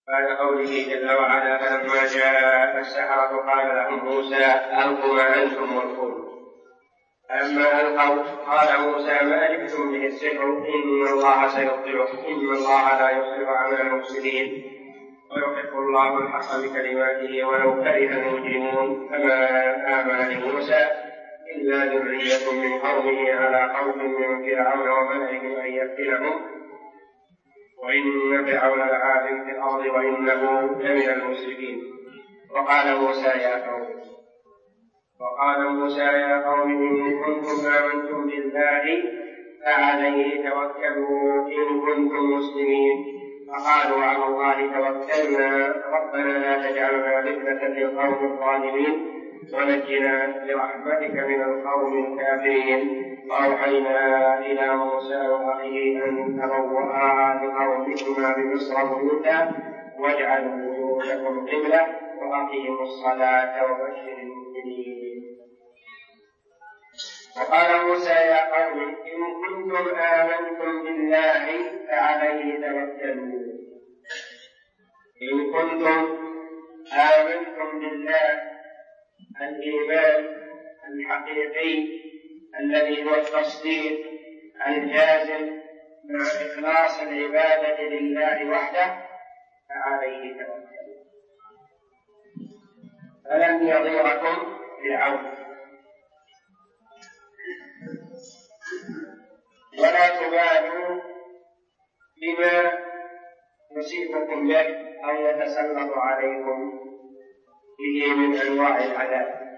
بعد قوله جل وعلا فلما جاء السحرة قال لهم موسى ألقوا ما أنتم ملقون. فلما ألقوا قال موسى ما جئتم به السحر إن الله سيبطله إن الله لا يصلح عمل المفسدين ويحق الله الحق بكلماته ولو كره المجرمون. فما آمن لموسى إلا ذرية من قومه على خوف من فرعون وملئه أن يفتنهم وإن فرعون لعال في الأرض وإنه لمن المسرفين. وقال موسى يا قوم إن كنتم آمنتم بالله فعليه توكلوا إن كنتم مسلمين. فقالوا على الله توكلنا ربنا لا تجعلنا فتنة للقوم الظالمين ونجنا برحمتك من القوم الكافرين. وأوحينا إلى موسى وأخيه أن تبوأا لقومكما بمصر بيوتا واجعلوا بيوتكم قبلة وأقيموا الصلاة وبشر المؤمنين. وقال موسى يا قوم إن كنتم آمنتم بالله فعليه توكلوا. إن كنتم آمنتم بالله الإيمان الحقيقي الذي هو التصديق الجازم مع إخلاص العبادة لله وحده فعليه توكلوا. فلن يضيركم فرعون ولا تبالوا بما يصيبكم به أو يتسلط عليكم به من أنواع العذاب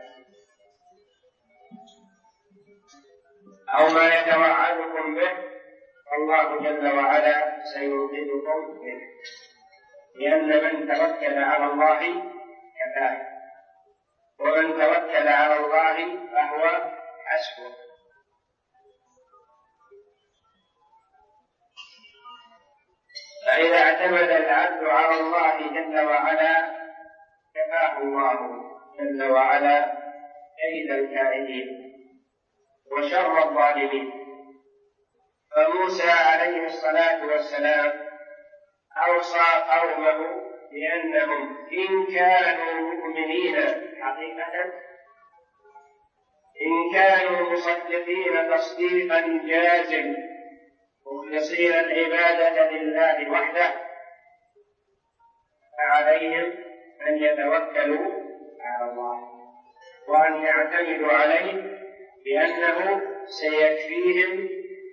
أو ما يتوعدكم به فالله جل وعلا سينقذكم به، لأن من توكل على الله كفاه ومن توكل على الله فهو حسبه. فإذا اعتمد العبد على الله جل وعلا كفاه الله جل وعلا كيد الكائدين وشر الظالمين. فموسى عليه الصلاة والسلام أوصى قومه بأنهم إن كانوا مؤمنين حقيقة إن كانوا مصدقين تصديقا جازم مخلصين العبادة لله وحده فعليهم أن يتوكلوا على الله وأن يعتمدوا عليه بأنه سيكفيهم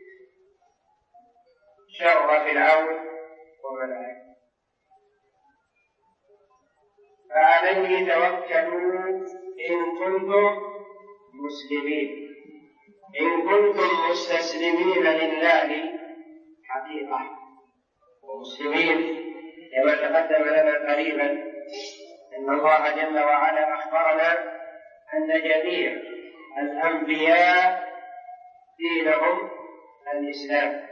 شر فرعون وملائكته. فعليه توكلوا إن كنتم مسلمين، إن كنتم مستسلمين لله حقيقة ومسلمين كما تقدم لنا قريبا أن الله جل وعلا أخبرنا أن جميع الأنبياء دينهم الإسلام.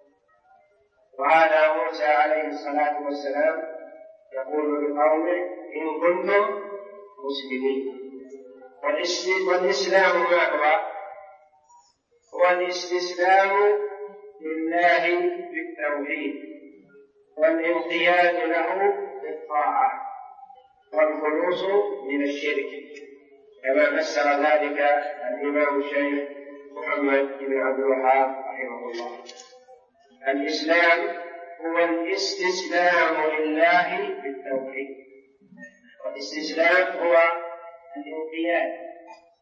وهذا موسى عليه الصلاة والسلام يقول لقومه إن كنتم مسلمين. والإسلام ما هو؟ هو الاستسلام لله بالتوحيد والانقياد له بالطاعة والخلوص من الشرك كما فسر ذلك الإمام الشيخ محمد بن عبد الوهاب رحمه الله. الإسلام هو الاستسلام لله بالتوحيد، والاستسلام هو الانقياد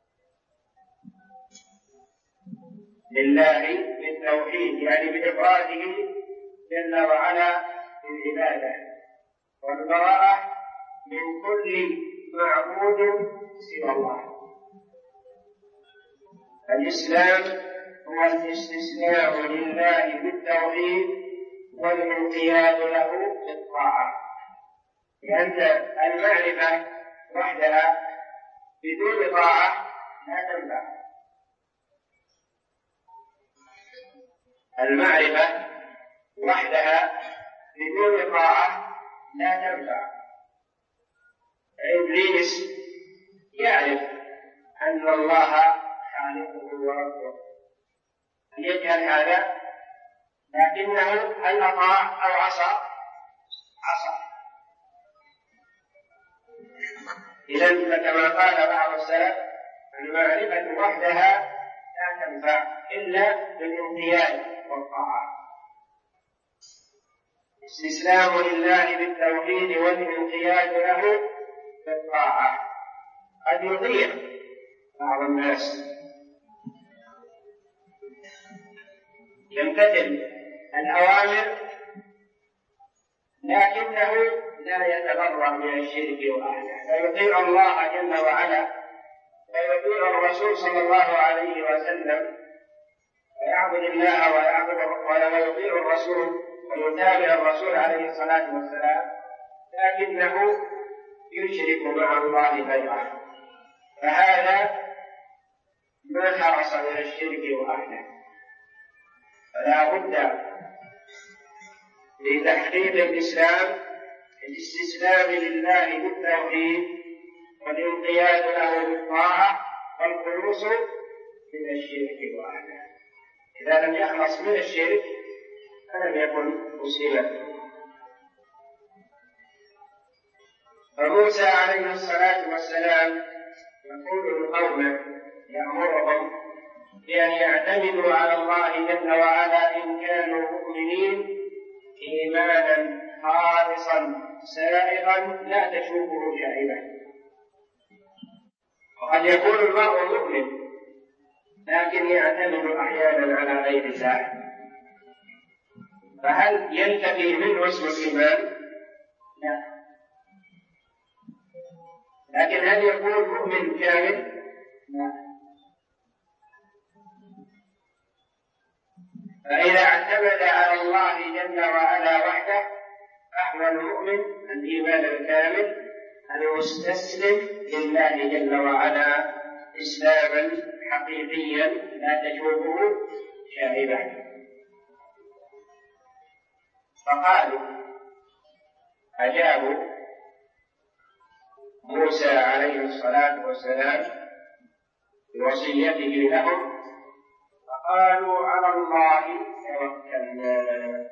لله بالتوحيد يعني بإفراده جل وعلا بالعبادة والبراءة من كل معبود سوى الله. الإسلام هو الاستسلام لله بالتوحيد والانقياد له بالطاعة، لأن المعرفة وحدها بدون طاعة لا تنفع. المعرفة وحدها بدون طاعة لا تنفع. إبليس يعرف أن الله خالقه وربه يجهل هذا، لكنه هل أطاع أو عصى؟ إذن فكما قال بعض السلف المعرفة وحدها لا تنفع إلا بالانقياد والطاعة. استسلام لله بالتوحيد والانقياد له بالطاعة. قد يطيع بعض الناس يمتثل الأوامر لكنه لا يتبرأ من الشرك وأهله، فيطيع الله جل وعلا ويطيع الرسول صلى الله عليه وسلم ويعبد الله ويطيع الرسول ويتابع الرسول عليه الصلاة والسلام، لكنه يشرك مع الله غيره، فهذا ما حرص من الشرك وأهله. فلا بد لتحقيق الإسلام الاستسلام لله بالتوحيد والانقياد له بالطاعة والخلوص من الشرك وأهله. إذا لم يخلص من الشرك فلم يكن مسلما. فموسى عليه الصلاة والسلام يقول لقومه يأمرهم بأن يعتمدوا على الله جل وعلا إن كانوا مؤمنين إيمانا خالصا سائغا لا تشوبه شائبا. وقد يكون المرء مؤمن لكن يعتمد أحيانا على غير الله، فهل ينتفي منه اسم الإيمان؟ لا. لكن هل يكون مؤمن كامل؟ لا. فإذا اعتمد على الله جل وعلا وحده فهو المؤمن الإيمان الكامل المستسلم لله جل وعلا إسلاما حقيقيا لا تشوبه شائبة. فقالوا أجابوا موسى عليه الصلاة والسلام بوصيته لهم فقالوا على الله توكلنا.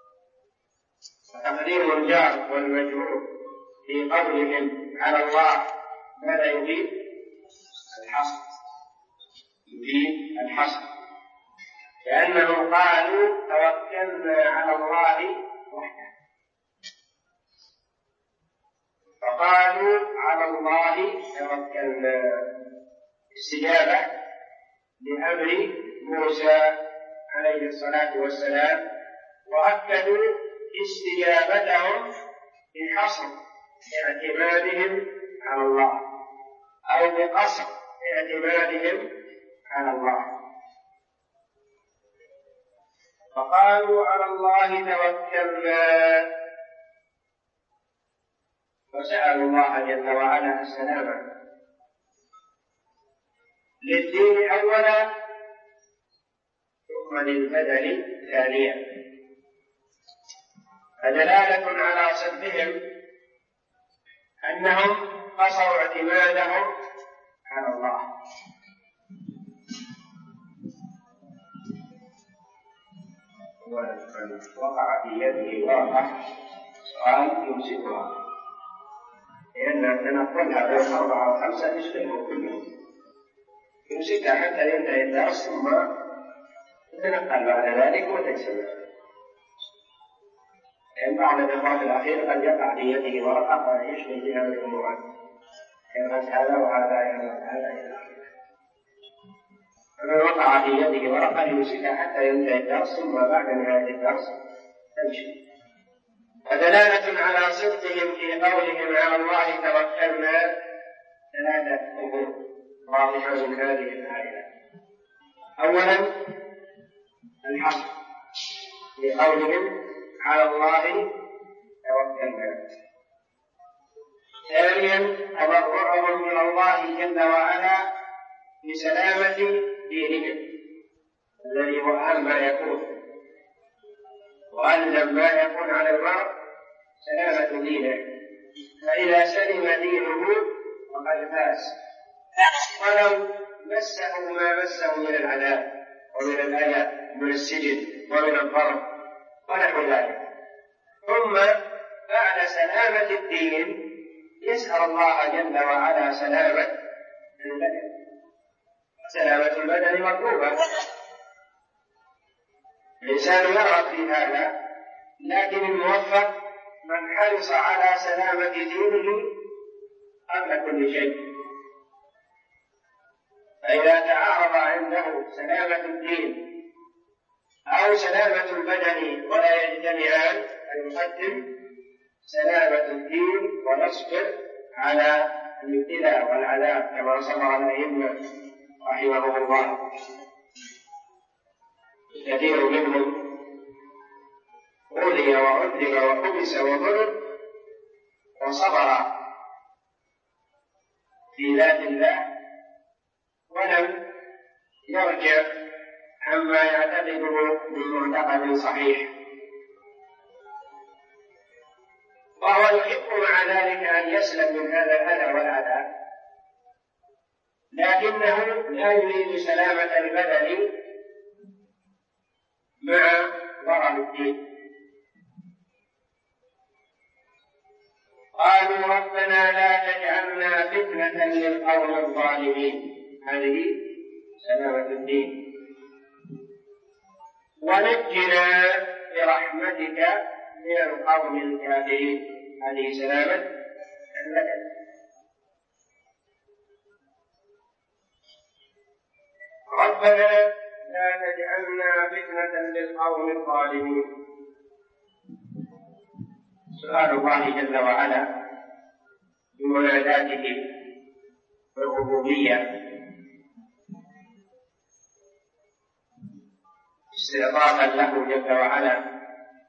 تقديم الجار والمجرور في قولهم على الله ماذا يفيد؟ الحصر، يفيد الحصر، لأنهم قالوا توكلنا على الله وحده، فقالوا على الله توكلنا استجابة لأمر موسى عليه الصلاة والسلام، وأكدوا استجابتهم بحصر اعتمادهم على الله أو بقصر اعتمادهم على الله. فقالوا على الله توكلنا وسألوا الله جل وعلا السلامة للدين أولا ثم للبدن ثانيا، فدلالة على صدقهم أنهم قصروا اعتمادهم على الله. وقع في يده ورقة قال يمسكها لأن تنقلها بين 4 و 5 يشغلهم كلهم، يمسكها حتى ينتهي الدرس ثم تتنقل بعد ذلك وتجسمها. لأن بعض الإخوان الأخير قد يقع في يده ورقة ويشغل بها بالأمور يغرس هذا وهذا يغرس هذا إلى آخره. فمن وقع في يده ورقة يمسكها حتى ينتهي الدرس ثم بعد نهاية الدرس تمشي. ودلالة على صدقهم في قولهم على الله توكلنا 3 أمور واضحة من هذه الآية. أولا الحصر في قولهم على الله توكلنا. ثانيا تضرعهم من الله جل وعلا بسلامة دينهم الذي هو أهم ما يكون، وألزم ما يكون على المرء سلامة دينه، فإذا سلم دينه فقد فاز، ولو مسه ما مسه من العذاب ومن الأذى ومن السجن ومن الضرب ونحو ذلك. ثم بعد سلامة الدين يسأل الله جل وعلا سلامة البدن. سلامة البدن مطلوبة، الإنسان يرغب في هذا، لكن الموفق من حرص على سلامة دينه قبل كل شيء. فإذا تعارض عنده سلامة الدين أو سلامة البدن ولا يجتمعان، فيقدم سلامة الدين ويصبر على الابتلاء والعذاب كما صبر الأئمة رحمهم الله. كثير منهم أوذي وعذب وحبس وضرب وصبر في ذات الله ولم يرجع عما يعتقده من معتقد صحيح، وهو يحب مع ذلك أن يسلم من هذا الأذى والعذاب، لكنه لا يريد سلامة البدن مع ضرر الدين. قالوا ربنا لا تجعلنا فتنة للقوم الظالمين، هذه سلامة الدين، ونجنا برحمتك من القوم الكافرين، هذه سلامة البدن. ربنا لا تجعلنا فتنة للقوم الظالمين. سؤال الله جل وعلا بمناداته بالربوبية استعطافا له جل وعلا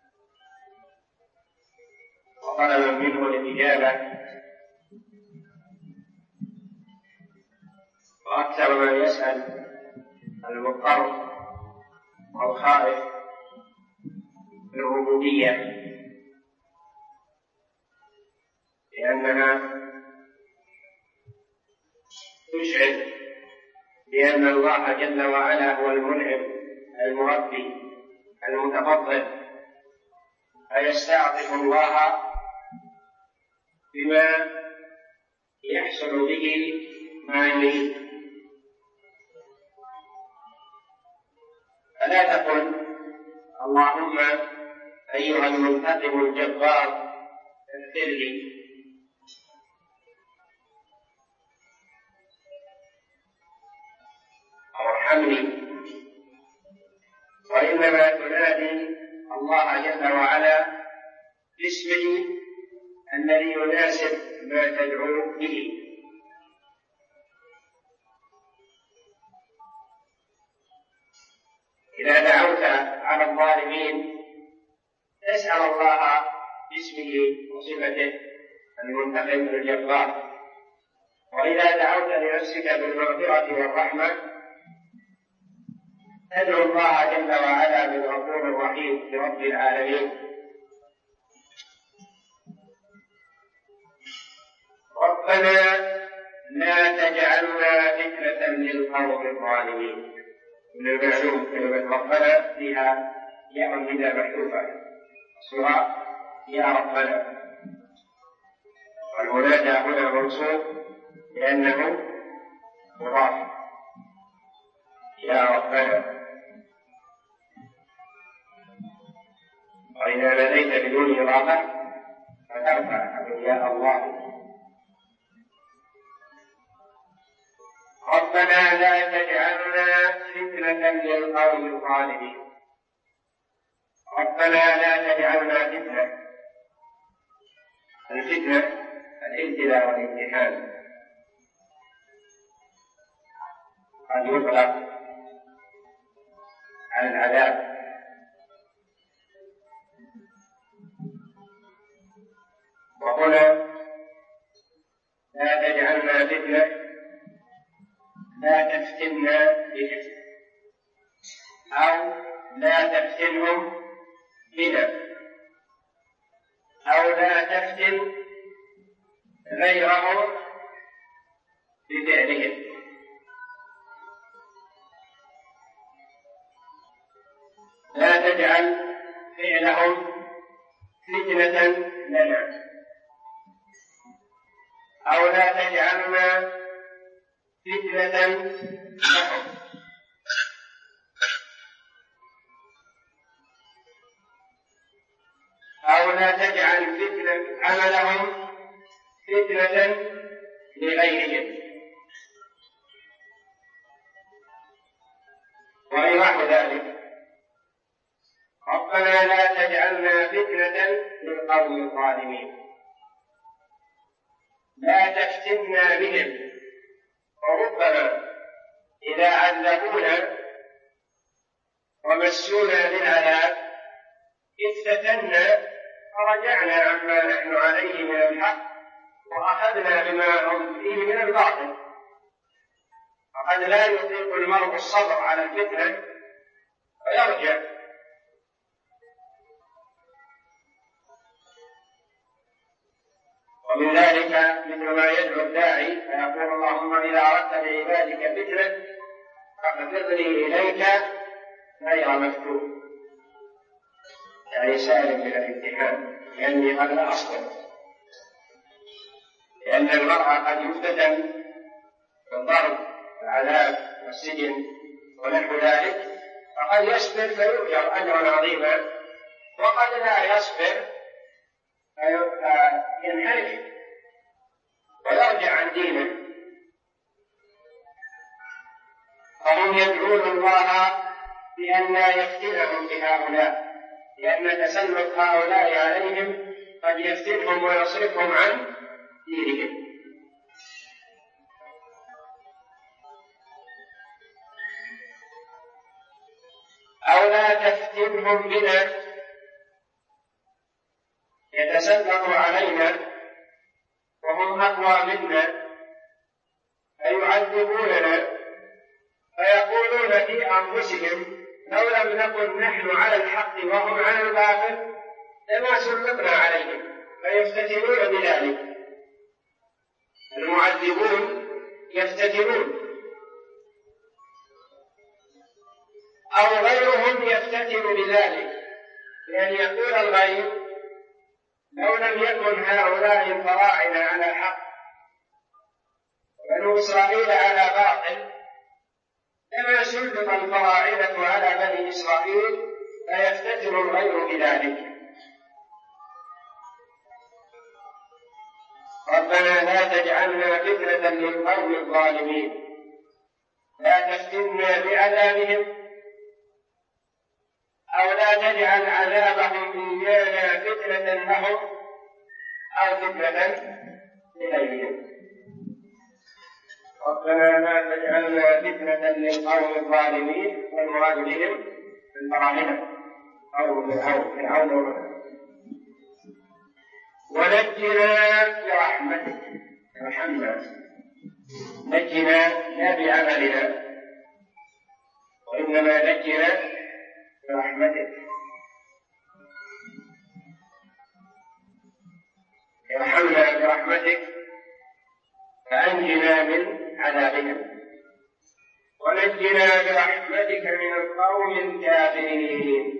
وطلبا منه الإجابة، وأكثر ما يسأل المضطر والخائف بالربوبية، لأنها تشعر بأن الله جل وعلا هو المنعم المربي المتفضل، فيستعطف الله بما يحصل به ما يريد. فلا تقل اللهم أيها المنتقم الجبار اغفر لي، أو ارحمني، وإنما تنادي الله جل وعلا باسمه الذي يناسب ما تدعو به. إذا دعوت على الظالمين تسأل الله باسمه وصفته المنتقم الجبار، وإذا دعوت لنفسك بالمغفرة والرحمة تدعو الله جل وعلا بالغفور الرحيم لرب العالمين. ربنا لا تجعلنا فتنة للقوم الظالمين. من المعلوم كلمة ربنا فيها ياء النداء محذوفة، أصلها يا ربنا، والمنادى هنا منصوب لأنه مضاف، يا ربنا. وإذا ناديت بدون إضافة فترفع يا الله. ربنا لا تجعلنا فتنة للقوم الظالمين. ربنا لا تجعلنا فتنة، الفتنة الابتلاء والامتحان، قد يطلق على العذاب، وهنا لا تجعلنا فتنة لا تفتنا بهم، أو لا تفتنهم بنا، أو لا تفتن غيرهم بفعلهم. لا تجعل فعلهم فتنة لنا، أو لا تجعلنا فتنة لهم أو لا تجعل فتنة عملهم فتنة لغيرهم وإيضاح ذلك. ربنا لا تجعلنا فتنة للقوم الظالمين، لا تفتنا بهم. وربما إذا عذبونا ومسونا بالعذاب افتتنا فرجعنا عما نحن عليه من الحق وأخذنا بما هم فيه من الباطل. فقد لا يطيق المرء الصبر على الفتنة فيرجع. ومن ذلك مثل ما يدعو الداعي فيقول اللهم إذا أردت لعبادك فتنة فاقبضني إليك غير مفتون، يعني سالم من الامتحان، لأني قد لا أصبر. لأن المرء قد يفتتن بالضرب والعذاب والسجن ونحو ذلك، فقد يصبر فيؤجر أجرا عظيما، وقد لا يصبر فينحرف ويرجع عن دينه. فهم يدعون الله بأن لا يفتنهم بهؤلاء، لأن تسلط هؤلاء عليهم قد يفتنهم ويصرفهم عن دينهم. أو لا تفتنهم بنا يتسلطوا علينا وهم أقوى منا فيعذبوننا فيقولون في أنفسهم لو لم نكن نحن على الحق وهم على الباطل لما سلطنا عليهم، فيفتتنون بذلك. المعذبون يفتتنون، أو غيرهم يفتتن بذلك، لأن يقول الغير لو لم يكن هؤلاء الفراعنة على حق بنو إسرائيل على باطل لما سلط الفراعنة على بني إسرائيل، فيفتتن الغير بذلك. ربنا لا تجعلنا فتنة للقوم الظالمين، لا تفتنا بعذابهم أو لا تجعل عذابهم إيانا فتنة لهم أو فتنة لغيرهم. ربنا لا تجعلنا فتنة للقوم الظالمين، والمراد بهم الفراعنة أو فرعون. ونجنا برحمتك، ارحمنا، نجنا لا بعملنا وإنما نجنا برحمتك، ارحمنا برحمتك فأنجنا من عذابهم، ونجنا برحمتك من القوم الكافرين.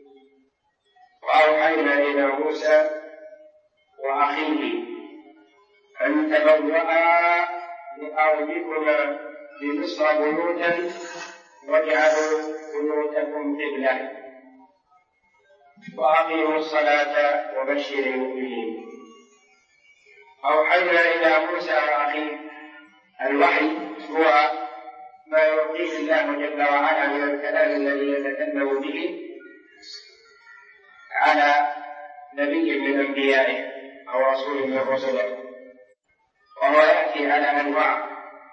وأوحينا إلى موسى وأخيه أن تبوأ لقومكما بمصر بيوتا واجعلوا بيوتكم قبلة وأقيموا الصلاة وبشر المؤمنين. أوحينا إلى موسى وأخيه. الوحي هو ما يعطيه الله جل وعلا من الكلام الذي يتكلم به على نبي من أنبيائه أو رسول من رسله، وهو يأتي على أنواع،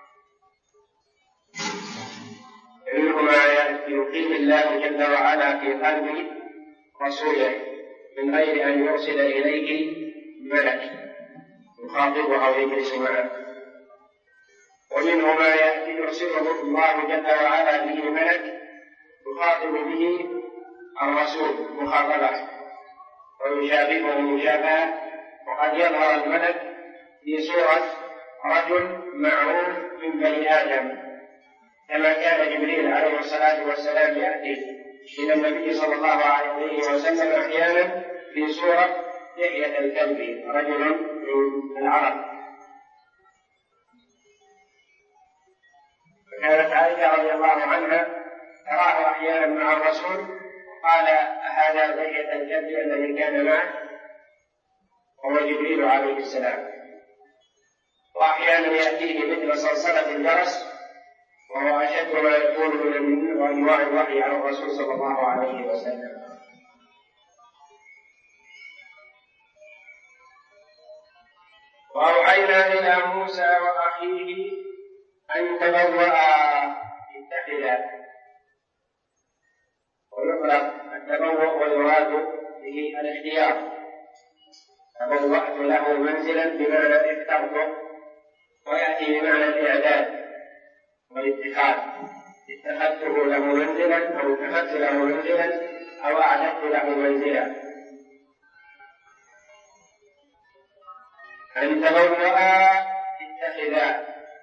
منه ما يلقيه الله جل وعلا في قلب رسوله من غير أن يرسل إليه ملك يخاطبه أو يجلس معه، ومنه ما يرسله الله جل وعلا به ملك يخاطب به الرسول مخاطبة ويشابهه مشابهة، وقد يظهر الملك في صورة رجل معروف من بني آدم، كما كان جبريل عليه الصلاة والسلام يأتي إلى النبي صلى الله عليه وسلم أحيانا في صورة دحية الكلب، رجل من العرب، الرسول قال هذا بقية الجد الذي كان معه هو جبريل عليه السلام. وأحيانا يأتيه مثل صلصلة الجرس وهو أشد ما يكون من أنواع الوحي على الرسول صلى الله عليه وسلم. وأوحينا إلى موسى وأخيه أن تبوأ اتخذا. ويطلق التبوأ والمراد به الاختيار. تبوأت له منزلا بمعنى اخترته، ويأتي بمعنى الإعداد والاتخاذ. اتخذته له منزلا أو اتخذت له منزلا أو أعددت له منزلا. أن تبوأ اتخذا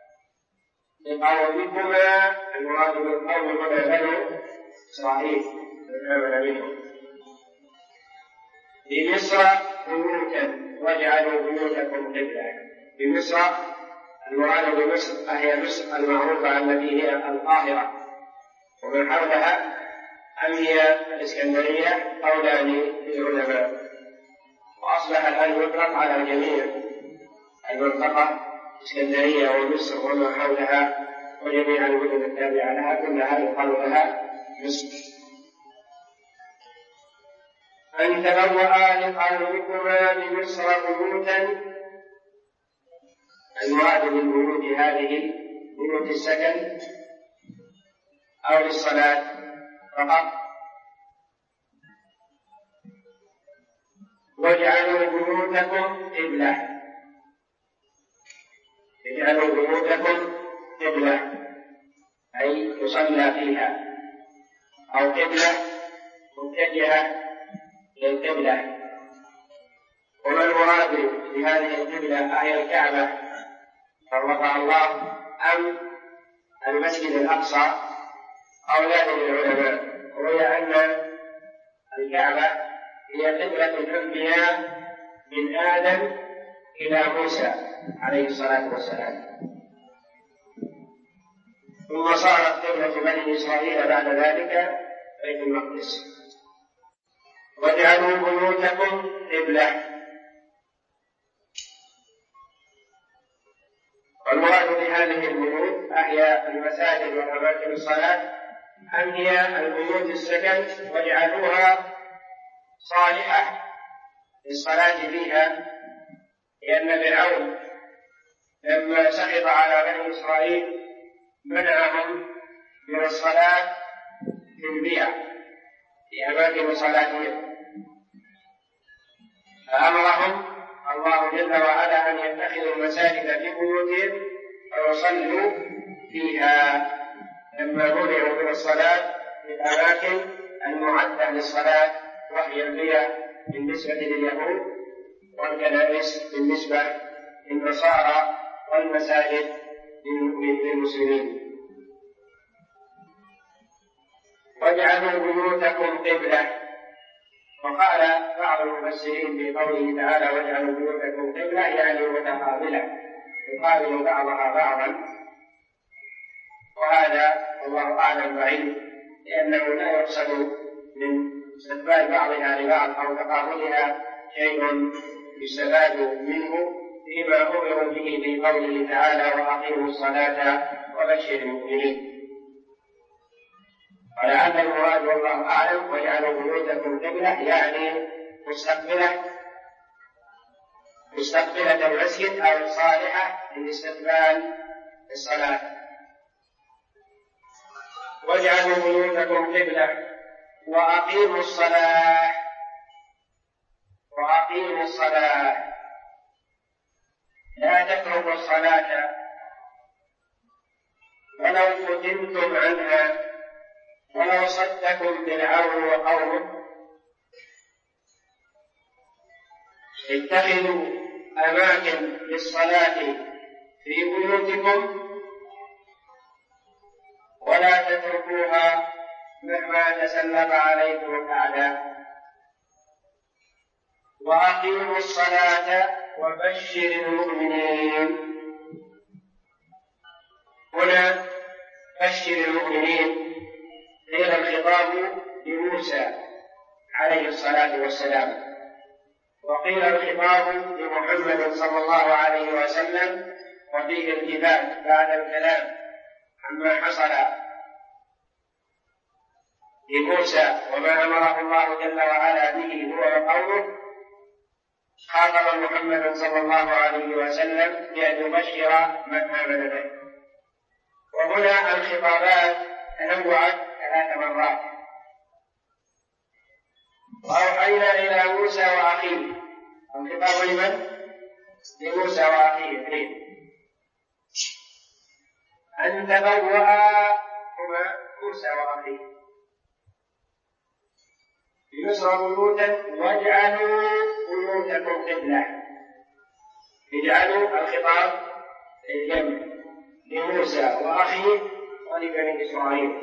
لقومكما، المراد بالقوم هنا بنو إسرائيل من آمن منهم. بمصر بيوتا واجعلوا بيوتكم قبلة. بمصر المراد بمصر هي مصر المعروفة التي هي القاهرة ومن حولها، أم هي الإسكندرية قولان للعلماء. وأصبح الآن يطلق على جميع المنطقة الإسكندرية ومصر وما حولها وجميع المدن التابعة لها كلها يقال لها مصر. أن تبوأ لقومكما بمصر بيوتا، المراد بالبيوت هذه بيوت السكن أو للصلاة فقط. واجعلوا بيوتكم قبلة. اجعلوا بيوتكم قبلة أي يصلى فيها، أو قبلة متجهة للقبلة. وما المراد بهذه القبلة؟ هي الكعبة فرضها الله أم المسجد الأقصى؟ قولان للعلماء، وهي أن الكعبة هي قبلة الأنبياء من آدم إلى موسى عليه الصلاة والسلام، ثم صارت قبلة بني إسرائيل بعد ذلك بيت المقدس. واجعلوا بيوتكم قبلة. والمراد بهذه البيوت أهي المساجد وأماكن الصلاة أم هي البيوت السكن، واجعلوها صالحة للصلاة فيها، لأن فرعون لما سخط على بني إسرائيل منعهم من الصلاة في البيع في أماكن صلاتهم، فأمرهم الله جل وعلا أن يتخذوا المساجد في بيوتهم ويصلوا فيها، لما منعوا من الصلاة في الأماكن المعدة للصلاة وهي البيع بالنسبة لليهود، والكنائس بالنسبة للنصارى، والمساجد للمسلمين. واجعلوا بيوتكم قبلة. وقال بعض المفسرين في قوله تعالى واجعلوا بيوتكم قبلة يعني متقابلة يقابل بعضها بعضا، وهذا والله أعلم بعيد، لأنه لا يقصد من استقبال بعضها لبعض أو تقابلها شيء يستفاد منه فيما أمروا به في قوله تعالى وأقيموا الصلاة وبشر المؤمنين. ولعل المراد والله أعلم واجعلوا بيوتكم قبلة يعني مستقبلة المسجد أو صالحة للاستقبال الصلاة. واجعلوا بيوتكم قبلة وأقيموا الصلاة. وأقيموا الصلاة لا تتركوا الصلاة ولو فتنتم عنها ولو صدكم فرعون وقومه. اتخذوا أماكن للصلاة في بيوتكم ولا تتركوها مهما تسلط عليكم الأعداء. وأقيموا الصلاة وبشر المؤمنين. هنا بشر المؤمنين قيل الخطاب لموسى عليه الصلاة والسلام، وقيل الخطاب لمحمد صلى الله عليه وسلم، وفيه التفات بعد الكلام عما حصل لموسى وما أمره الله جل وعلا به هو وقوله، خاطب محمد صلى الله عليه وسلم بأن يبشر من آمن به. وهنا الخطابات تنوعت 3 مرات. وأوحينا إلى موسى وأخيه، الخطاب لمن؟ لموسى وأخيه 2، أن تبوأ هما موسى وأخيه بمصر بيوتا واجعلوا بيوتكم قبلة. اجعلوا الخطاب للجمع لموسى وأخيه ولبني إسرائيل.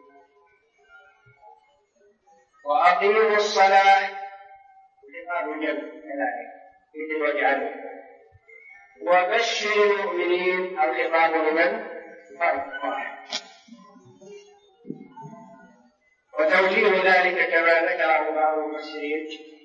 وأقيموا الصلاة خطاب الجمع كذلك مثل واجعلوا. وبشر المؤمنين الخطاب لمن؟ فرد واحد. وتوجيه ذلك كما ذكره بعض المفسرين،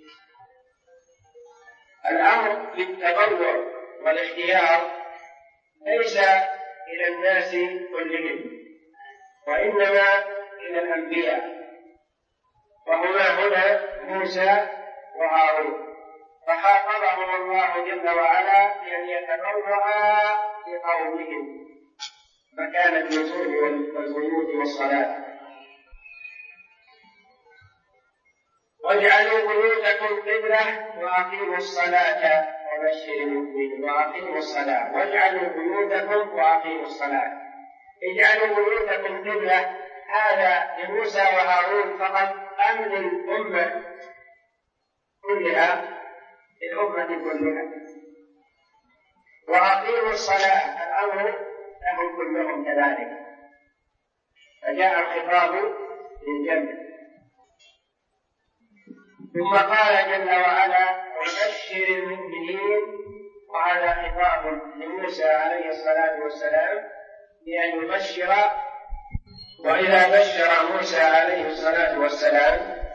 الأمر بالتبرع والاختيار ليس إلى الناس كلهم، وإنما إلى الأنبياء، وهما هنا موسى وهارون، فخاطبهم الله جل وعلا بأن يتبرعا لقومهم مكان النزول والبيوت والصلاة. واجعلوا بيوتكم قبلة وأقيموا الصلاة وبشر المؤمنين. وأقيموا الصلاة، واجعلوا بيوتكم وأقيموا الصلاة. اجعلوا بيوتكم قبلة، هذا لموسى وهارون فقط أم للأمة كلها؟ للأمة كلها. وأقيموا الصلاة الأمر لهم كلهم كذلك، فجاء الخطاب للجمع. ثم قال جل وعلا وبشر المؤمنين، وهذا خطاب لموسى عليه الصلاة والسلام بأن يبشر. وإذا بشر موسى عليه الصلاة والسلام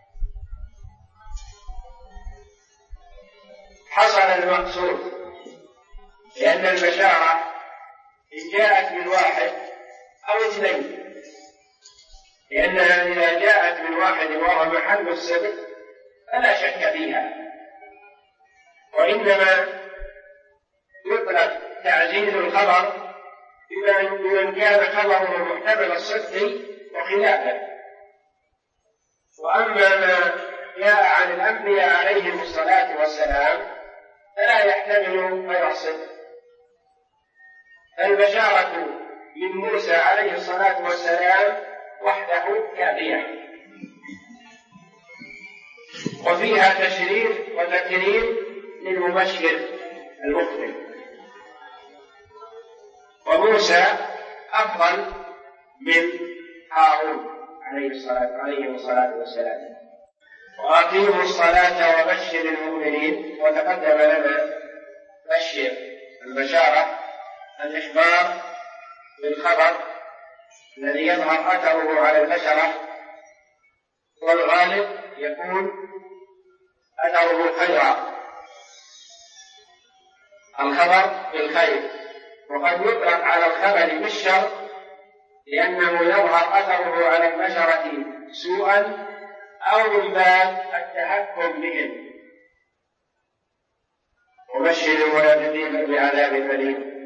حصل المقصود، لأن البشارة إن جاءت من واحد أو 2، لأنها إذا جاءت من واحد وهو محل الصدق فلا شك فيها، وإنما يطلق تعزيز الخبر بمن كان خبره محتمل الصدق وخلافه. وأما ما جاء عن الأنبياء عليهم الصلاة والسلام فلا يحتمل غير الصدق. البشارة من موسى عليه الصلاة والسلام وحده كافية، وفيها تشريف وتكريم للمبشر المخبر. وموسى أفضل من هارون عليه الصلاة والسلام. وأقيموا الصلاة وبشر المؤمنين، وتقدم لنا بشر البشارة الإخبار بالخبر الذي يظهر أثره على البشرة، والغالب يكون أثره خيرا، الخبر بالخير. وقد يطلق على الخبر بالشر لأنه يظهر أثره على البشرة سوءا أو من باب التحكم بهم. وبشر المنافقين بعذاب أليم.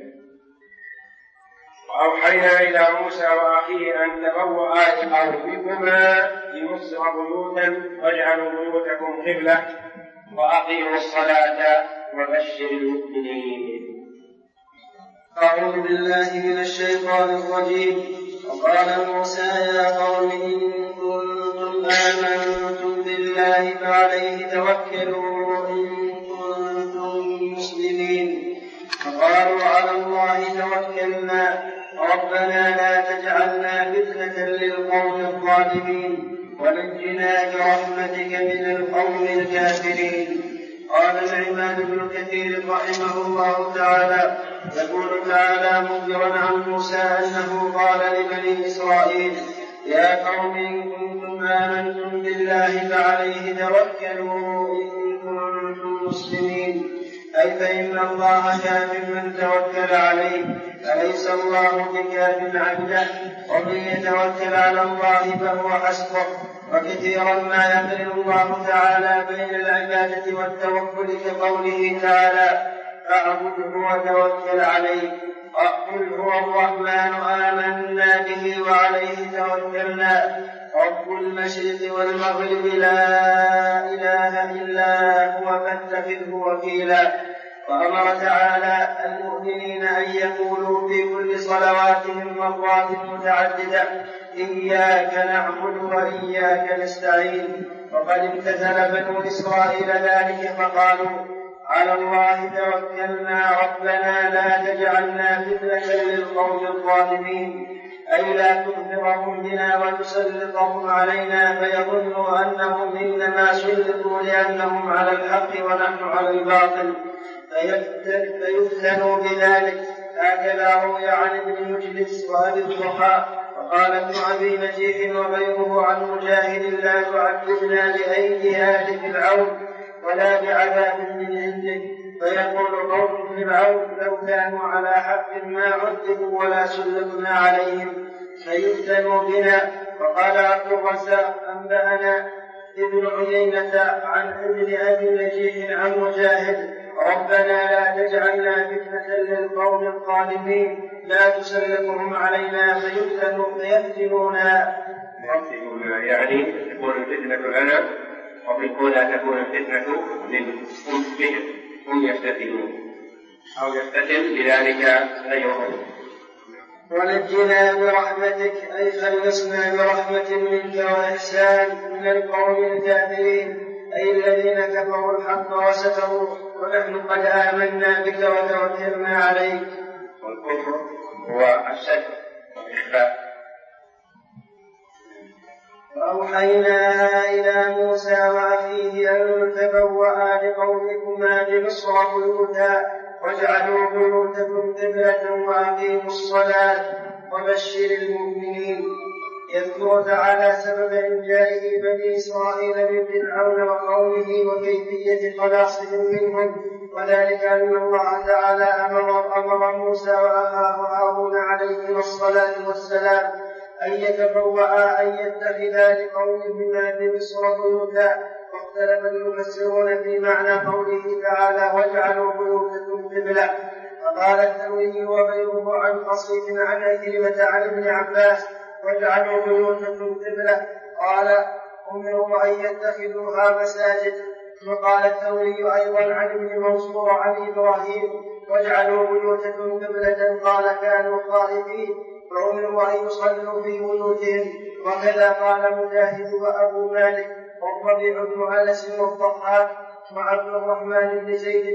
وأوحينا إلى موسى وأخيه أن تبوأ لقومكما لمصر بيوتا واجعلوا بيوتكم قبلة وأقيموا الصلاة وبشر المؤمنين. أعوذ بالله من الشيطان الرجيم. وقال موسى يا قوم إن كنتم آمنتم بالله فعليه توكلوا إن كنتم مسلمين. فقالوا على الله توكلنا ربنا لا تجعلنا فتنة للقوم الظالمين ونجنا برحمتك من القوم الكافرين. قال العماد بن كثير رحمه الله تعالى يقول تعالى مخبرا عن موسى أنه قال لبني إسرائيل يا قوم إن كنتم آمنتم بالله فعليه توكلوا إن كنتم مسلمين، أي فإن الله كاف من توكل عليه، أليس الله بكاف عبده؟ ومن يتوكل على الله فهو حسبه. وكثيرا ما يقرن الله تعالى بين العبادة والتوكل كقوله تعالى فاعبده وتوكل عليه. قل هو الرحمن آمنا به وعليه توكلنا رب المشرق والمغرب لا إله إلا هو فاتخذه وكيلا. وأمر تعالى المؤمنين أن يقولوا في كل صلواتهم مرات متعددة إياك نعبد وإياك نستعين. وقد امتثل بنو إسرائيل ذلك فقالوا على الله توكلنا ربنا لا تجعلنا فتنة للقوم الظالمين، أي لا تظهرهم بنا وتسلطهم علينا فيظنوا أنهم إنما سلطوا لأنهم على الحق ونحن على الباطل فيفتنوا بذلك. هكذا روي عن ابن مجلس وأبي الضحى. وقال ابن أبي نجيح وغيره عن مجاهد لا تعذبنا بأيدي آل فرعون ولا بعذاب من عندك. فيقول قوم فرعون لو كانوا على حق ما عذبوا ولا سلطنا عليهم فيفتنوا بنا. وقال عبد الرزاق أنبأنا ابن عيينة عن ابن أبي نجيح عن مجاهد ربنا لا تجعلنا فتنة للقوم الظالمين لا تسلطهم علينا فيفتنونا يعني تكون الفتنة لنا وفي الأولى تكون الفتنة منهم هم يفتتنون أو يفتتن بذلك غيرهم. ونجنا برحمتك أي خلصنا برحمة منك وإحسان من القوم الكافرين أي الذين كفروا الحق وستروا ونحن قد آمنا بك وتوكلنا عليك. والكفر هو الشك والإخفاء. وأوحينا إلى موسى وأخيه أن تبوأ لقومكما بمصر بيوتا واجعلوا بيوتكم قبلة وأقيموا الصلاة وبشر المؤمنين. يذكر تعالى سبب إنجائه بني إسرائيل من فرعون وقومه وكيفية خلاصهم منهم، وذلك أن الله تعالى أمر موسى وأخاه هارون عليهما الصلاة والسلام أن يتبوأ أن يتخذا لقومهما بمصر بيوتا. واختلف المفسرون في معنى قوله تعالى واجعلوا بيوتكم قبلة. فقال الثوري وغيره عن قصيد عن عكرمة عن ابن عباس واجعلوا بيوتكم قبلة قال أمروا أن يتخذوها مساجد. وقال الثوري أيضا عن ابن منصور عن إبراهيم واجعلوا بيوتكم قبلة قال كانوا خائفين فأمروا أن يصلوا في بيوتهم. وكذا قال مجاهد وأبو مالك والربيع بن أنس والضحاك وعبد الرحمن بن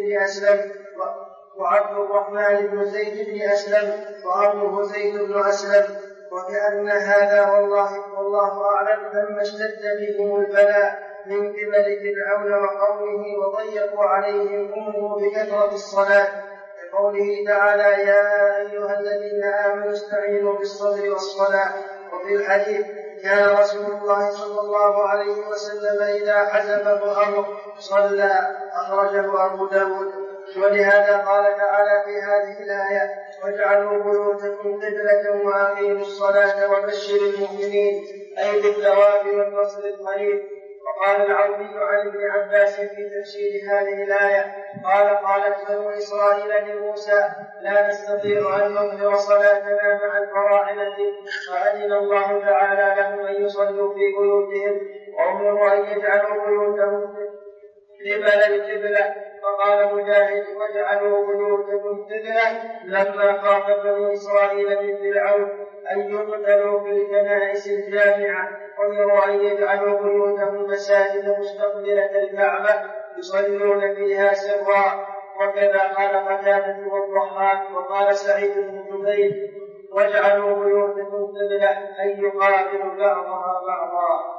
زيد بن أسلم وأبوه زيد بن أسلم. وكأن هذا والله أعلم لما اشتد بهم البلاء من قبل فرعون وقومه وضيقوا عليهم أمروا بكثرة الصلاة كقوله تعالى يا أيها الذين آمنوا استعينوا بالصبر والصلاة. وفي الحديث كان رسول الله صلى الله عليه وسلم إذا حزبه أمر صلى أخرجه أبو داود. ولهذا قال تعالى في هذه الآية واجعلوا بيوتكم قبلة وأقيموا الصلاة وبشر المؤمنين أي بالثواب والنصر القريب. وقال العوفي عن ابن عباس في تفسير هذه الآية قالت بنو إسرائيل لموسى لا نستطيع أن نظهر صلاتنا مع الفراعنة فأذن الله تعالى لهم أن يصلوا في بيوتهم وأمروا أن يجعلوا بيوتهم قبلة. فقال مجاهد واجعلوا بيوتكم قبلة لما خاف بنو إسرائيل من فرعون أن يقتلوا في الكنائس الجامعة أمروا أن يجعلوا بيوتهم مساجد مستقبلة الكعبة يصلون فيها سرا. وكذا قال قتادة والضحاك. وقال سعيد بن جبير واجعلوا بيوتكم قبلة أن يقابل بعضها بعضا.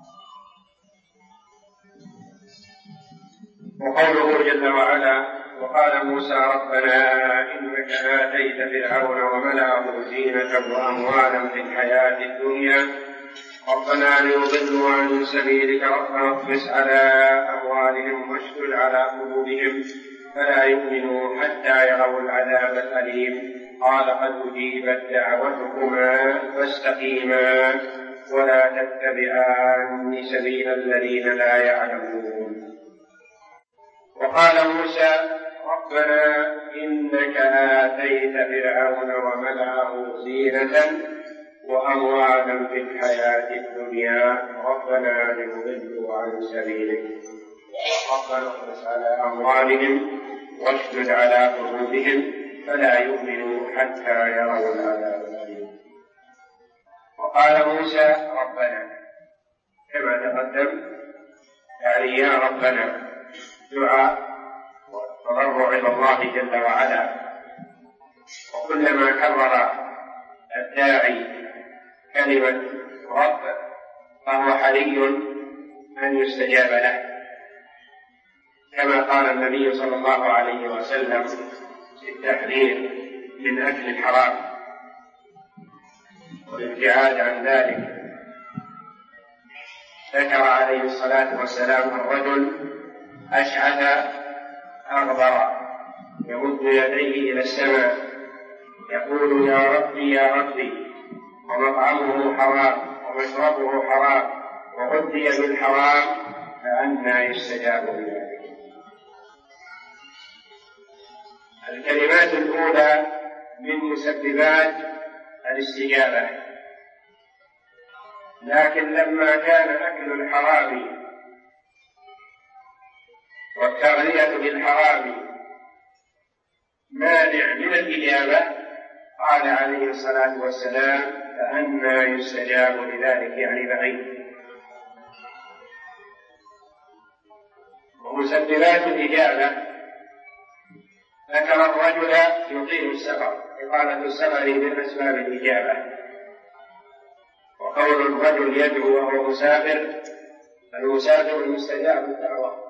وقوله جل وعلا وقال موسى ربنا إنك آتيت فرعون وملأه زينة وأموالا في الحياة الدنيا ربنا ليضلوا عن سبيلك ربنا اطمس على أموالهم واشدد على قلوبهم فلا يؤمنوا حتى يروا العذاب الأليم. قال قد أجيبت دعوتكما فاستقيما ولا تتبعان سبيل الذين لا يعلمون. وقال موسى ربنا إنك آتيت فرعون وملأه زينة وأموالا في الحياة الدنيا ربنا ليضلوا عن سبيلك ربنا اطمس على أموالهم واشدد على قلوبهم فلا يؤمنوا حتى يروا العذاب الأليم. وقال موسى ربنا كما تقدم يعني يا ربنا دعاء والتضرع إلى الله جل وعلا، وكلما كرر الداعي كلمة رب فهو حري أن يستجاب له، كما قال النبي صلى الله عليه وسلم في التحذير من أكل الحرام والابتعاد عن ذلك. ذكر عليه الصلاة والسلام الرجل أشعث أغبر يمد يديه إلى السماء يقول يا ربي يا ربي، ومطعمه حرام ومشربه حرام وغذي بالحرام فأنى يستجاب بذلك. الكلمات الأولى من مسببات الاستجابة، لكن لما كان أكل الحرام والتغذية بالحرام مانع من الإجابة قال عليه الصلاة والسلام فأنى يستجاب لذلك يعني بعيد. ومسببات الإجابة ذكر الرجل يطيل السفر، إطالة السفر من أسباب الإجابة، وقول الرجل يدعو وهو مسافر المسافر مستجاب الدعوة.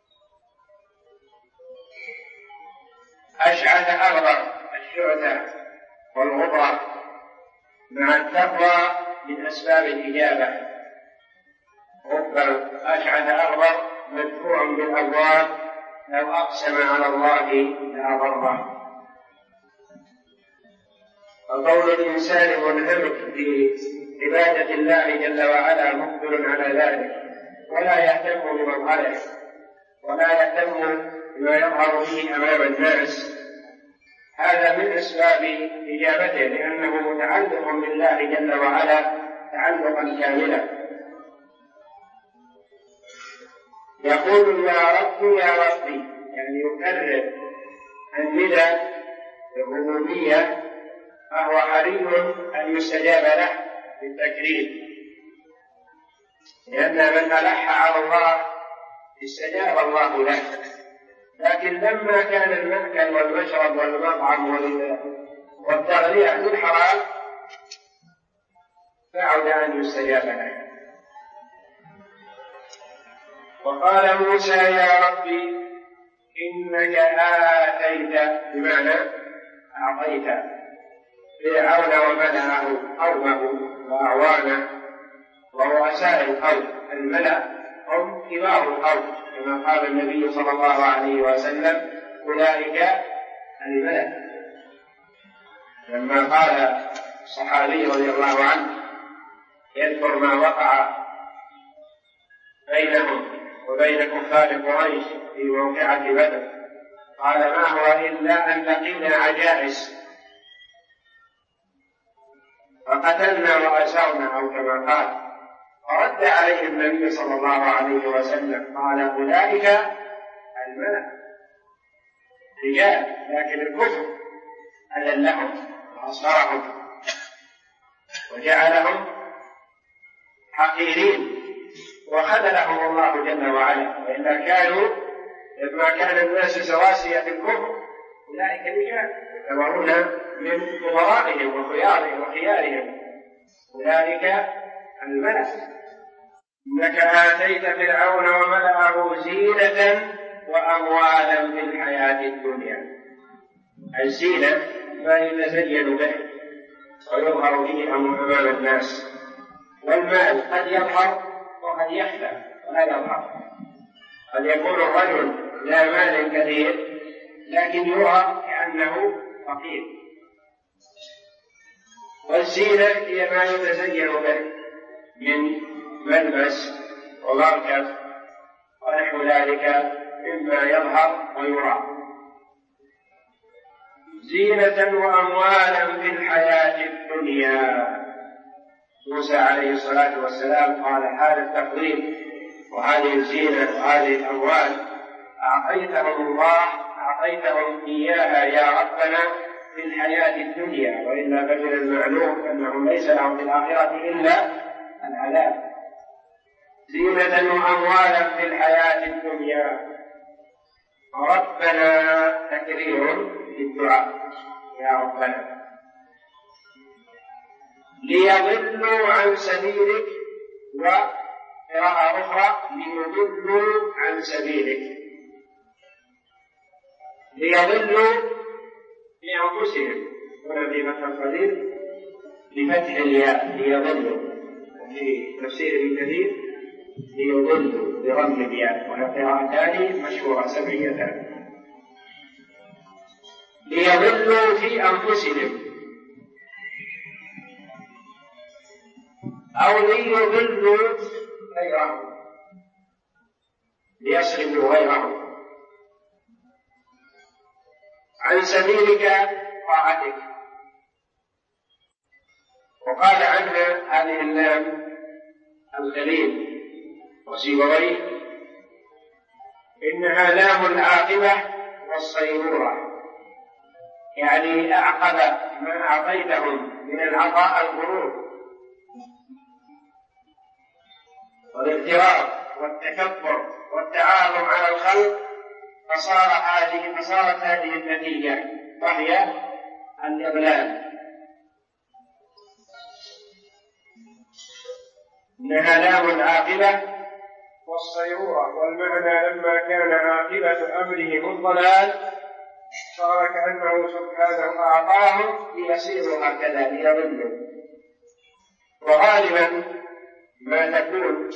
أشعث أغبر الشعثة والغبرة مع التقوى من أسباب الإجابة. رب أشعث أغبر مدفوع بالأبواب لو أقسم على الله لأبره. وقول الإنسان منهمك في عبادة الله جل وعلا مقبل على ذلك ولا يهتم بمظهره ولا يهتم بما يظهر به أمام الناس، هذا من أسباب إجابته لأنه متعلق بالله جل وعلا تعلقا كاملا. يقول يا ربي يا ربي يعني يكرر النداء بالربوبية، فهو حري أن يستجاب له بالتكريم، لأن من ألح على الله استجاب الله له. لكن لما كان المأكل والمشرب والمطعم والتغذية بالحرام فعد أن يستجاب له. وقال موسى يا ربي إنك آتيت بمعنى أعطيت فرعون وملأه قومه وأعوانه ورؤساء القوم. الملأ هم كبار القوم كما قال النبي صلى الله عليه وسلم أولئك الملأ. لما قال الصحابي رضي الله عنه يذكر ما وقع بينهم وبين كفار قريش في موقعة بدر قال ما هو إلا أن لقينا عجائز فقتلنا وأسرنا أو كما قال. فرد عليه النبي صلى الله عليه وسلم قال أولئك الملأ رجال، لكن الكفر أذلهم وأصغرهم وجعلهم حقيرين وخذلهم الله جل وعلا. وإلا كانوا لما كان الناس سواسية في الكفر أولئك رجال يعتبرون من كبرائهم وخيارهم أولئك الملأ. إنك آتيت فرعون وملأه زينة وأموالا في الحياة الدنيا. الزينة ما يتزين به ويظهر به أمام الناس، والمال قد يظهر وقد يخفى ولا يظهر. قد يكون الرجل لا مال كثير لكن يرى كأنه فقير. والزينة هي ما يتزين به من ملبس ومركب ونحو ذلك مما يظهر ويرى. زينة وأموالا في الحياة الدنيا. موسى عليه الصلاة والسلام قال هذا التفضيل وهذه الزينة وهذه الأموال أعطيتهم الله، أعطيتهم إياها يا ربنا في الحياة الدنيا، وإلا فمن المعلوم أنهم ليس لهم في الآخرة إلا العذاب. زينة وأموالا في الحياة الدنيا. ربنا تكرير للدعاء يا ربنا. ليضلوا عن سبيلك، وقراءة أخرى ليضلوا عن سبيلك. ليضلوا بأنفسهم، هنا في فتح القليل بفتح الياء ليضلوا، في تفسير ابن كثير ليضلوا برمل الياء، وهي قراءتان مشهورة سبعيتان. ليضلوا في أنفسهم أو ليضلوا غيرهم، ليصرفوا غيرهم عن سبيلك طاعتك. وقال عنها هذه اللام الخليل وسيبويه إنها لام العاقبة والصيرورة، يعني أعقب ما أعطيتهم من العطاء الغرور والاغترار والتكبر والتعاظم على الخلق، فصارت هذه النتيجة وهي الإضلال. إنها لام العاقبة والصيرورة، والمعنى لما كان عاقبة أمرهم الضلال صار كأنه سبحانه أعطاهم ليسيروا هكذا ليضلوا. وغالبا ما تكون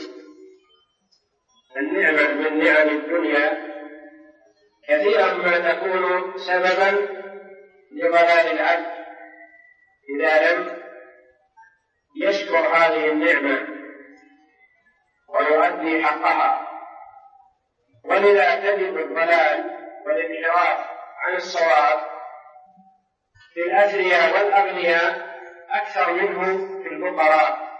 النعمة من نعم الدنيا كثيرا ما تكون سببا لضلال العبد إذا لم يشكر هذه النعمة ويؤدي حقها. ولذا تجد الضلال والانحراف عن الصواب في الأثرياء والأغنياء أكثر منه في الفقراء.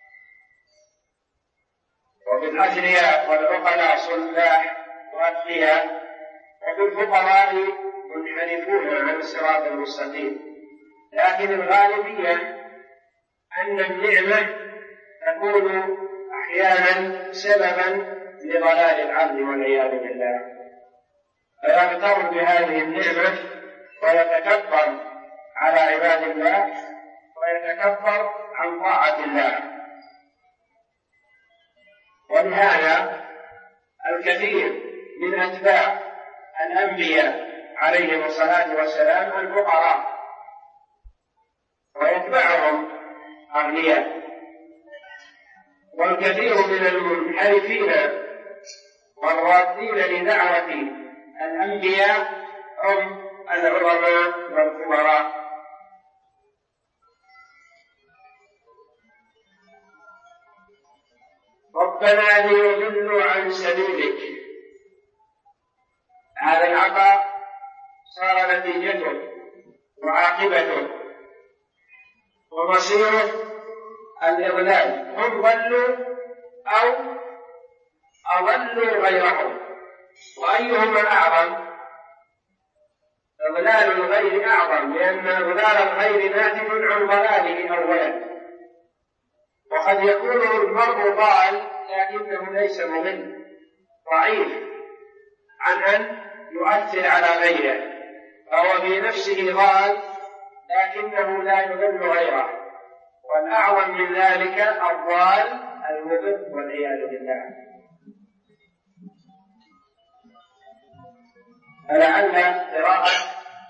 وفي الأثرياء والعقلاء صلاح وأتقياء، وفي الفقراء منحرفون عن الصراط المستقيم. لكن الغالبية أن النعمة تكون أحيانا سببا لضلال العبد والعياذ بالله، فيغتر بهذه النعمة ويتكبر على عباد الله ويتكبر عن طاعة الله. ولهذا الكثير من أتباع الأنبياء عليهم الصلاة والسلام الفقراء، ويتبعهم أغنياء. والكثير من المنحرفين والرادين لدعوة الأنبياء هم العلماء والفقراء. ربنا ليضلوا عن سبيلك. هذا العطاء صار نتيجته وعاقبته ومصيره الإضلال. هم ضلوا أو أضلوا غيرهم، وأيهما أعظم؟ إضلال الغير أعظم، لأن إضلال الغير ناتج عن ضلاله أولا. وقد يكون المرء ضال لكنه ليس مضل، ضعيف عن أن يؤثر على غيره، فهو في نفسه ضال لكنه لا يضل غيره. والأعظم من ذلك الضال المضل والعياذ بالله. فلعل قراءة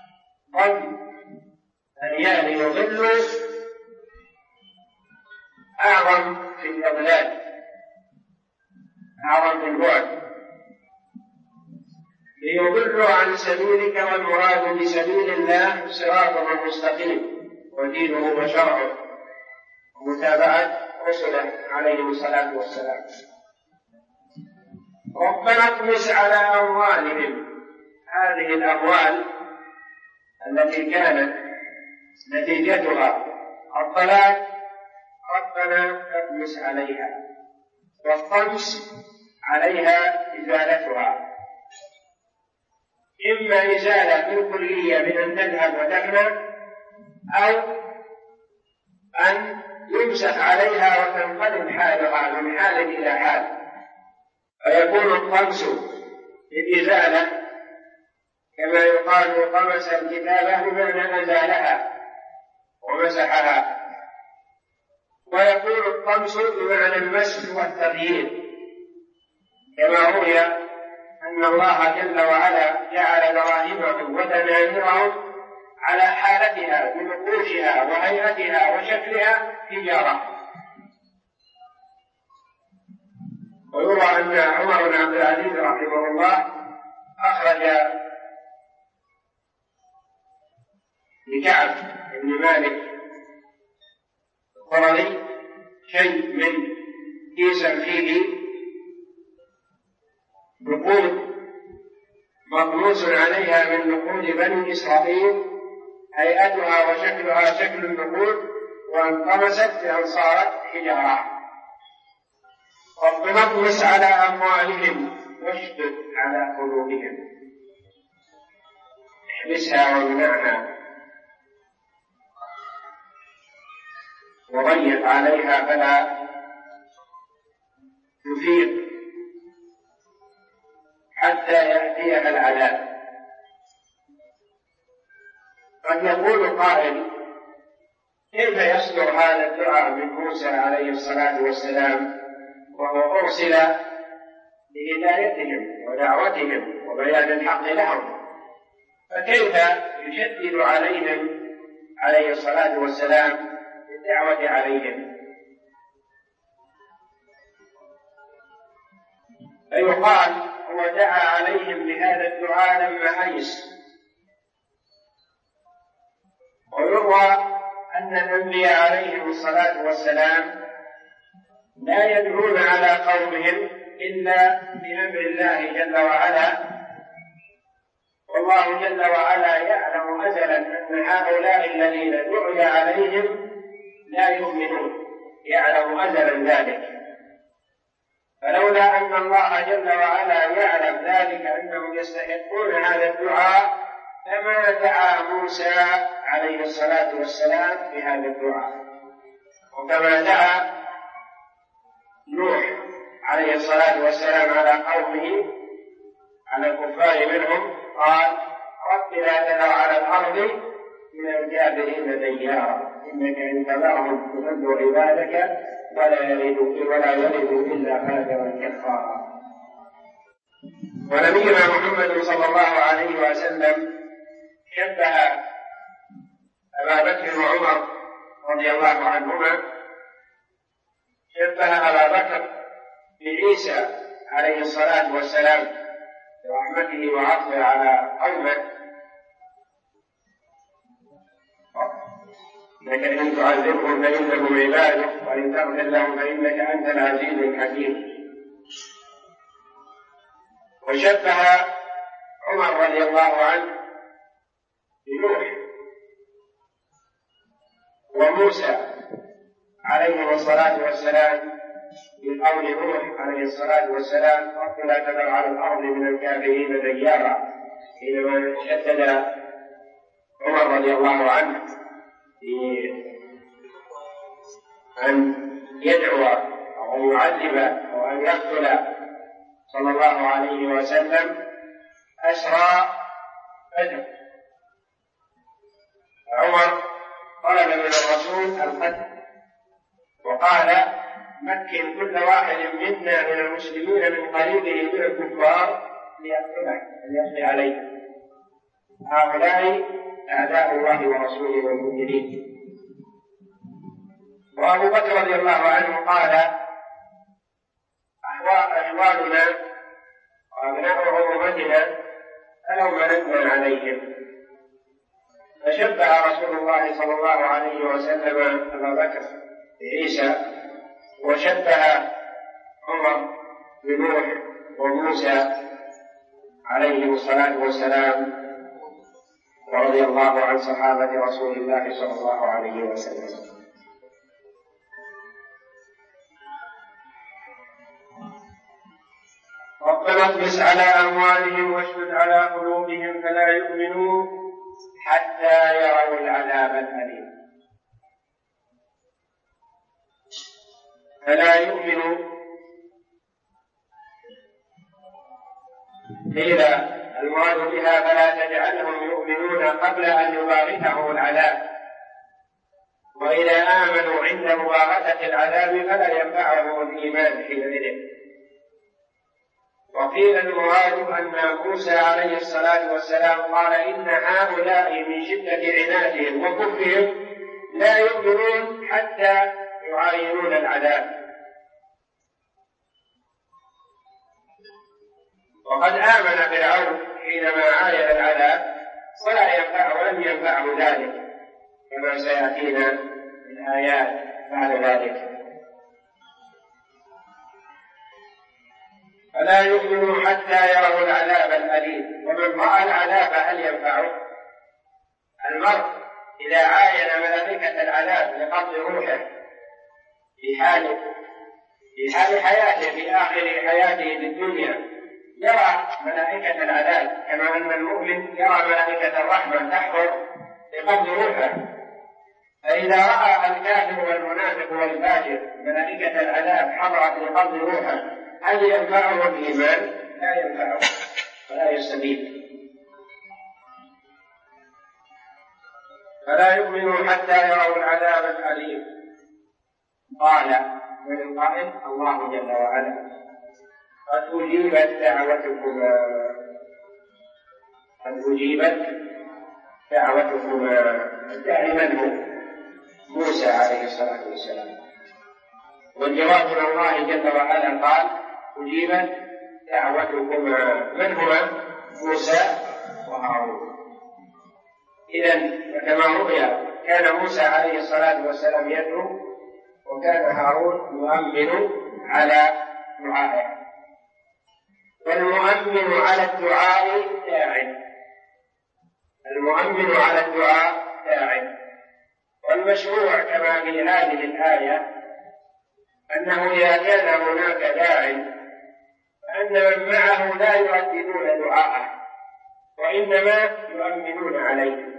ضم الياء ليضل أعظم في الإضلال، أعظم في البعد، ليضلوا عن سبيلك، والمراد بسبيل الله صراطه المستقيم ودينه وشرعه ومتابعة رسله عليهم الصلاة والسلام. ربنا اطمس على أموالهم، هذه الأموال التي كانت نتيجتها الضلال ربنا اطمس عليها، والطمس عليها إزالتها، إما إزالة بالكلية بأن تذهب وتفنى، أو أن يمسح عليها وتنقلب حالها من حال إلى حال، فيكون الطمس بالإزالة كما يقال طمس الكتابة بمعنى أزالها ومسحها، ويكون الطمس بمعنى المسح والتغيير، كما روي أن الله جل وعلا جعل دراهمهم ودنانيرهم على حالتها بنقوشها وهيئتها وشكلها حجارة. ويروى أن عمر بن عبد العزيز رحمه الله أخرج لكعب بن مالك القرظي شيء من كيسا فيه نقود مطموس عليها من نقود بني إسرائيل، هيئتها وشكلها شكل النقود، وانطمست بأن صارت حجارة. ربنا اطمس على أموالهم واشدد على قلوبهم، احبسها وامنعها وضيق عليها فلا تفيق حتى يأتيها العذاب. قد يقول قائل: كيف يصدر هذا الدعاء من موسى عليه الصلاة والسلام وهو أرسل لهدايتهم ودعوتهم وبيان الحق لهم، فكيف يشدد عليهم عليه الصلاة والسلام بالدعوة عليهم؟ فيقال هو دعا عليهم بهذا الدعاء لما أيس. ويروى أن الأنبياء عليهم الصلاة والسلام لا يدعون على قومهم إلا بأمر الله جل وعلا، والله جل وعلا يعلم أزلا أن هؤلاء الذين دعي عليهم لا يؤمنون، يعلم أزلا ذلك، فلولا أن الله جل وعلا يعلم ذلك أنهم يستحقون هذا الدعاء لما دعا موسى عليه الصلاة والسلام بهذا الدعاء. وكما دعا نوح عليه الصلاة والسلام على قومه على الكفار منهم قال: رب لا تذر على الأرض من الكافرين ديارا إنك إن تذرهم يضلوا عبادك ولا يلدوا إلا فاجرا كفارا. ونبينا محمد صلى الله عليه وسلم شبه أبا بكر وعمر رضي الله عنهما، شبه أبا بكر بعيسى عليه الصلاة والسلام برحمته وعطفه على قومه: إنك إن تعذبهم فإنهم عبادك وإن تغفر لهم فإنك أنت العزيز الحكيم. وشبه عمر رضي الله عنه بنوح وموسى عليه الصلاة والسلام بقول نوح عليه الصلاة والسلام: رب لا تذر على الأرض من الكافرين ديارا، حينما شدد عمر رضي الله عنه في أن يدعو أو أن يعذب أو أن يقتل صلى الله عليه وسلم أسرى بدر. عمر طلب من الرسول القتل وقال: مكن كل واحد منا من المسلمين من قريبه من الكفار ليقتله ليقضي عليه، هؤلاء أعداء الله ورسوله والمؤمنين. وأبو بكر رضي الله عنه قال: أحوالنا وأبناء عمومتنا فلو مننا عليهم. فشبه رسول الله صلى الله عليه وسلم أبا بكر بعيسى، وشبه عمر بنوح وموسى عليهم الصلاة والسلام، ورضي الله عن صحابة رسول الله صلى الله عليه وسلم. ربنا اطمس على أموالهم واشدد على قلوبهم فلا يؤمنوا حتى يروا العذاب الأليم. فلا يؤمنوا قيل المراد بها فلا تجعلهم يؤمنون قبل أن يباغتهم العذاب، وإذا آمنوا عند مباغتة العذاب فلا ينفعهم الإيمان حينئذ. وقيل المراد أن موسى عليه الصلاة والسلام قال: إن هؤلاء من شدة عنادهم وكفرهم لا يؤمنون حتى يعاينون العذاب. وقد آمن فرعون حينما عاين العذاب ولم ينفعه ذلك، كما سيأتينا الآيات بعد ذلك. فلا يؤمنوا حتى يروا العذاب الأليم. ومن رأى العذاب هل ينفعه؟ المرء إذا عاين ملائكة العذاب لقبض روحه في حال حياته، في آخر حياته في الدنيا، يرى ملائكة العذاب، كما أن المؤمن يرى ملائكة الرحمة تحضر لقبض روحه. فإذا رأى الكافر والمنافق والفاجر ملائكة العذاب حضرت لقبض روحه هل ينفعه الإيمان؟ لا ينفعه ولا يستفيد. فلا يؤمنوا حتى يروا العذاب الأليم. قال من القائل: الله جل وعلا: قد أجيبت دعوتكما. قد أجيبت دعوتكما. الداعي من هو؟ موسى عليه الصلاة والسلام. والجواب من الله جل وعلا قال: أجيبت دعوتكما. من هو؟ موسى وهارون. إذن كما روي كان موسى عليه الصلاة والسلام يدعو، وكان هارون يؤمن على دعائه. والمؤمن على الدعاء داع. المؤمن على الدعاء داع. والمشروع كما في هذه الآية أنه إذا كان هناك داع فأن من معه لا يرددون دعاءه وإنما يؤمنون عليه.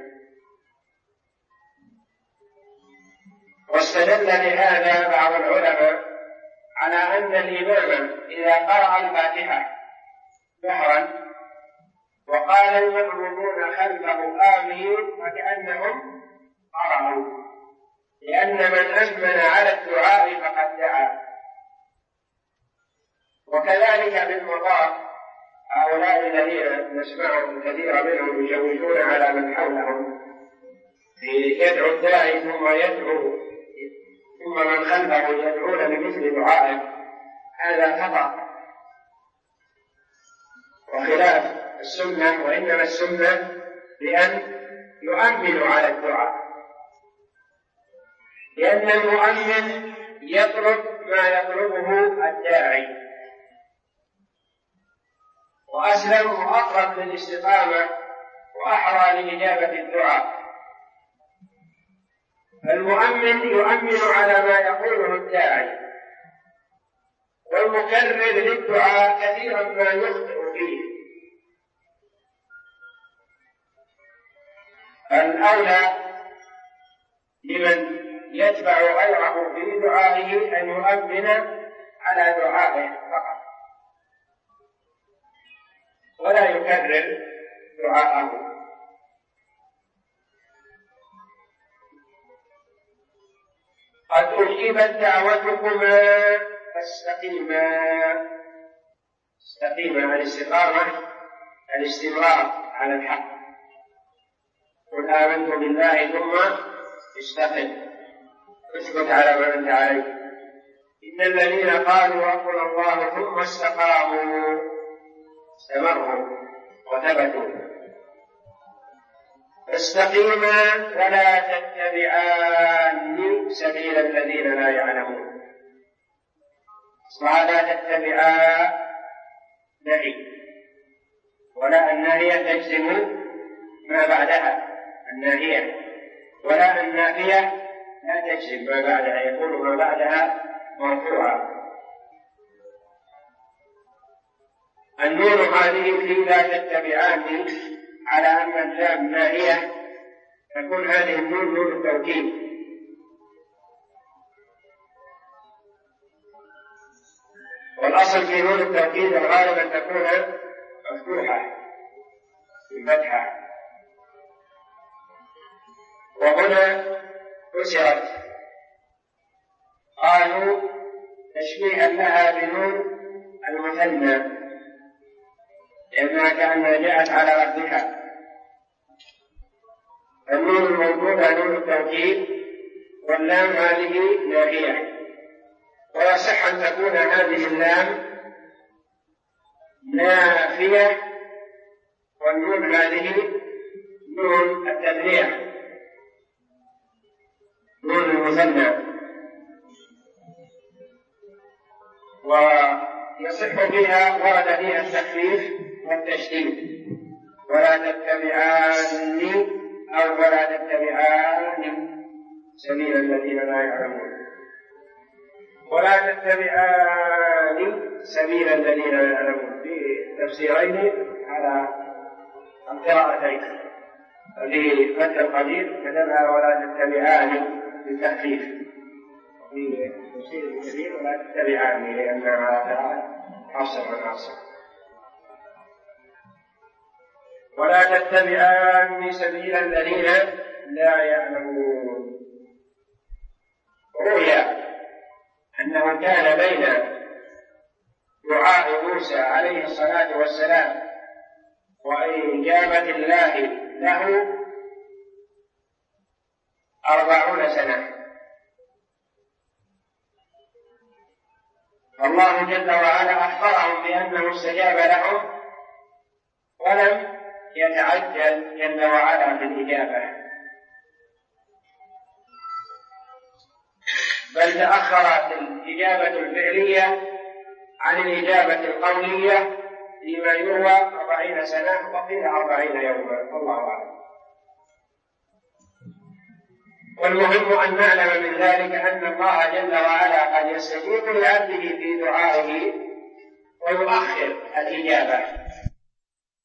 واستدل لهذا بعض العلماء على أن الإمام إذا قرأ الفاتحة جهرا وقال المأمومون خلفه آمين فكأنهم قرأوا، لأن من أمن على الدعاء فقد دعا. وكذلك بالمطاف هؤلاء الذين نسمعهم كثيرا منهم يشوشون على من حولهم يدعو الداعي ثم من خلفه يدعون بمثل دعائه، هذا خطأ وخلاف السنة. وإنما السنة بأن يؤمنوا على الدعاء، لأن المؤمن يطلب ما يطلبه الداعي، وأسلم وأقرب للاستقامة وأحرى لإجابة الدعاء. المؤمن يؤمن على ما يقوله الداعي، والمكرر للدعاء كثيرا ما يخطئ فيه. الأولى لمن يتبع غيره في دعائه أن يؤمن على دعائه فقط ولا يكرر دعاءه. قد أجيبت دعوتكما فاستقيما. استقيما الاستقامة الاستمرار على الحق. قل آمنت بالله ثم استقم. اسكت على ما أنت عليه. إن الذين قالوا ربنا الله ثم استقاموا استمروا وثبتوا. فاستقيما ولا تتبعان سبيل الذين لا يعلمون. ولا تتبعا نهي، ولا الناهية تجزم ما بعدها الناهية، ولا النافية لا تجزم ما بعدها، يكون ما بعدها مرفوعا. النون هذه في لا تتبعان على أن اللام ناهية، تكون هذه النون نون التوكيد، والأصل في نون التوكيد الغالب أن تكون مفتوحة بفتحة، وهنا كسرت. قالوا تشبيها لها بنون المثنى لأنها كأنها جاءت على وحدها. النون الموجودة نون التوكيد، واللام هذه ناهية، ويصح أن تكون هذه اللام نافية والنون هذه نون التثنية نون المثنى، ويصح فيها ورد فيها التخفيف والتشديد. ولا تتبعان أو ولا تتبعان سبيل الذين لا يعلمون. ولا تتبعان سبيل الذين لا يعلمون في تفسيرين على القراءتين. في فتح القدير كتبها ولا تتبعان بالتخفيف، في تفسير الكبير ولا تتبعان لأنها حصر من حصر. ولا تتبعان سبيل الذين لا يعلمون. روي أنه كان بين دعاء موسى عليه الصلاة والسلام وإجابة الله له 40 سنة. الله جل وعلا أخبرهم بأنه استجاب لهم ولم يتعجل جل وعلا في الإجابة، بل تأخرت الإجابة الفعلية عن الإجابة القولية فيما يروى 40 سنة وقيل 40 يوما، الله أعلم. والمهم أن نعلم من ذلك أن الله جل وعلا قد يستجيب لعبده في دعائه ويؤخر الإجابة،